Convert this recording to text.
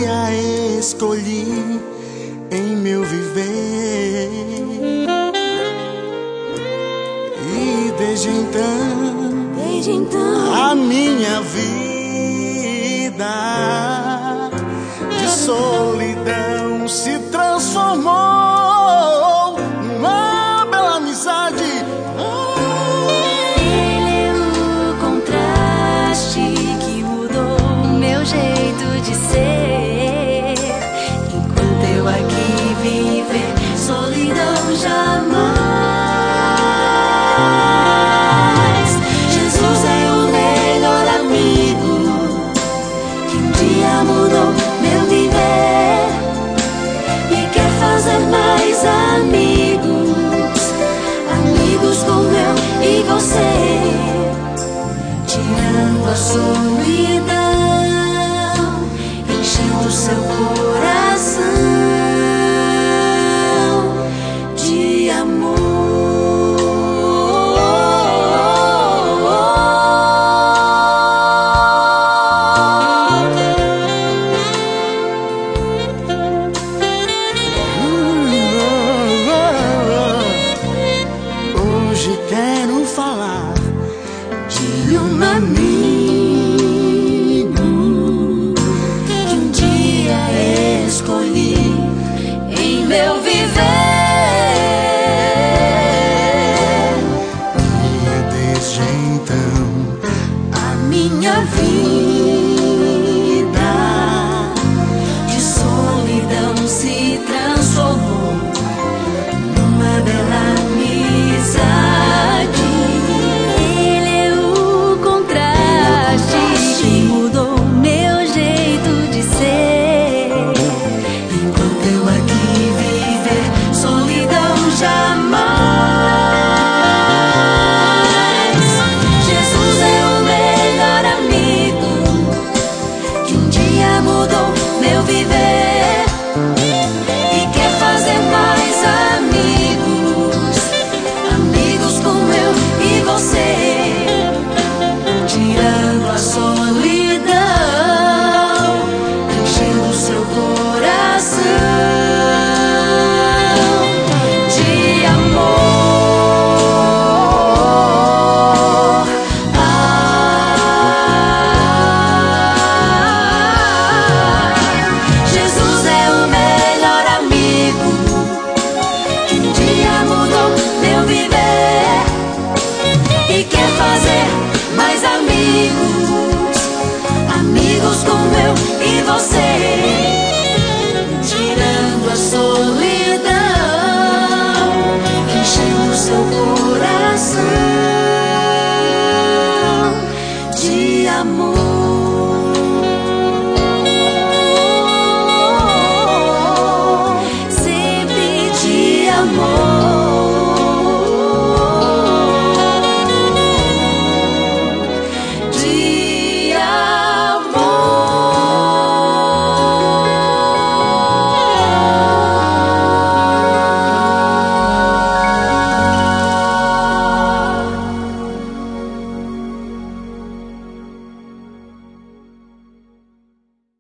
a escolhi em meu viver. E desde então a minha vida de solidão se transformou numa bela amizade. Ele é o contraste que mudou meu jeito de ser. Enquanto eu aqui viver, solidão jamais. Jesus é o melhor amigo que um dia mudou meu viver e quer fazer mais amigos, amigos como eu e você, tirando a solidão, enchendo seu corpo